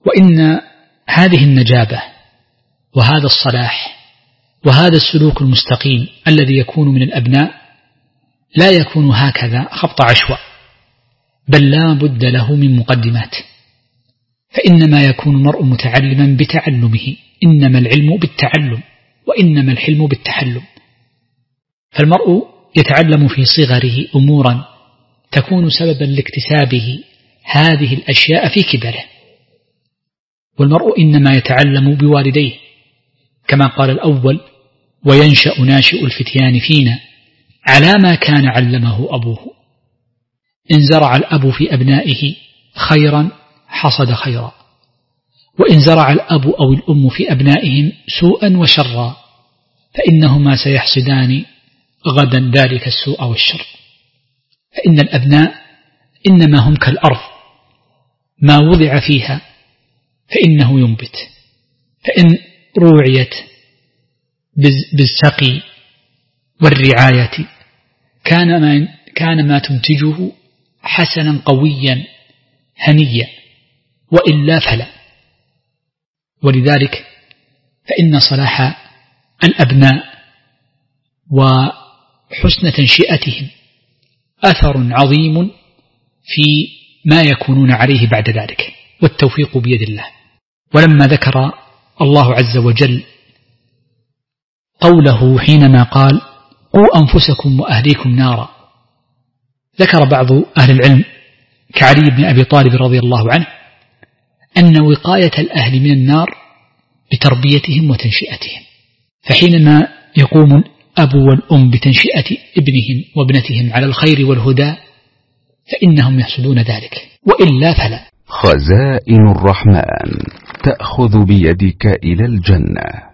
وإن هذه النجابة وهذا الصلاح وهذا السلوك المستقيم الذي يكون من الأبناء لا يكون هكذا خبط عشواء، بل لا بد له من مقدمات. فإنما يكون المرء متعلما بتعلمه، إنما العلم بالتعلم وإنما الحلم بالتحلم. فالمرء يتعلم في صغره أمورا تكون سببا لاكتسابه هذه الأشياء في كبره، والمرء إنما يتعلم بوالديه، كما قال الأول: وينشأ ناشئ الفتيان فينا على ما كان علمه أبوه. إن زرع الأب في أبنائه خيرا حصد خيرا، وإن زرع الأب أو الأم في أبنائهم سوءا وشرا فإنهما سيحصدان غدا ذلك السوء والشر. فإن الأبناء إنما هم كالأرض، ما وضع فيها فإنه ينبت، فإن روعيت بالسقي والرعاية كان ما تنتجه حسنا قويا هنيا، وإلا فلا. ولذلك فإن صلاح الأبناء وحسن تنشئتهم أثر عظيم في ما يكونون عليه بعد ذلك، والتوفيق بيد الله. ولما ذكر الله عز وجل قوله حينما قال: قوا أنفسكم وأهليكم نارا، ذكر بعض أهل العلم كعلي بن أبي طالب رضي الله عنه أن وقاية الأهل من النار بتربيتهم وتنشئتهم. فحينما يقوم الأب والأم بتنشئة ابنهم وابنتهم على الخير والهدى فإنهم يحصدون ذلك، وإلا فلا. خزائن الرحمن تأخذ بيدك إلى الجنة.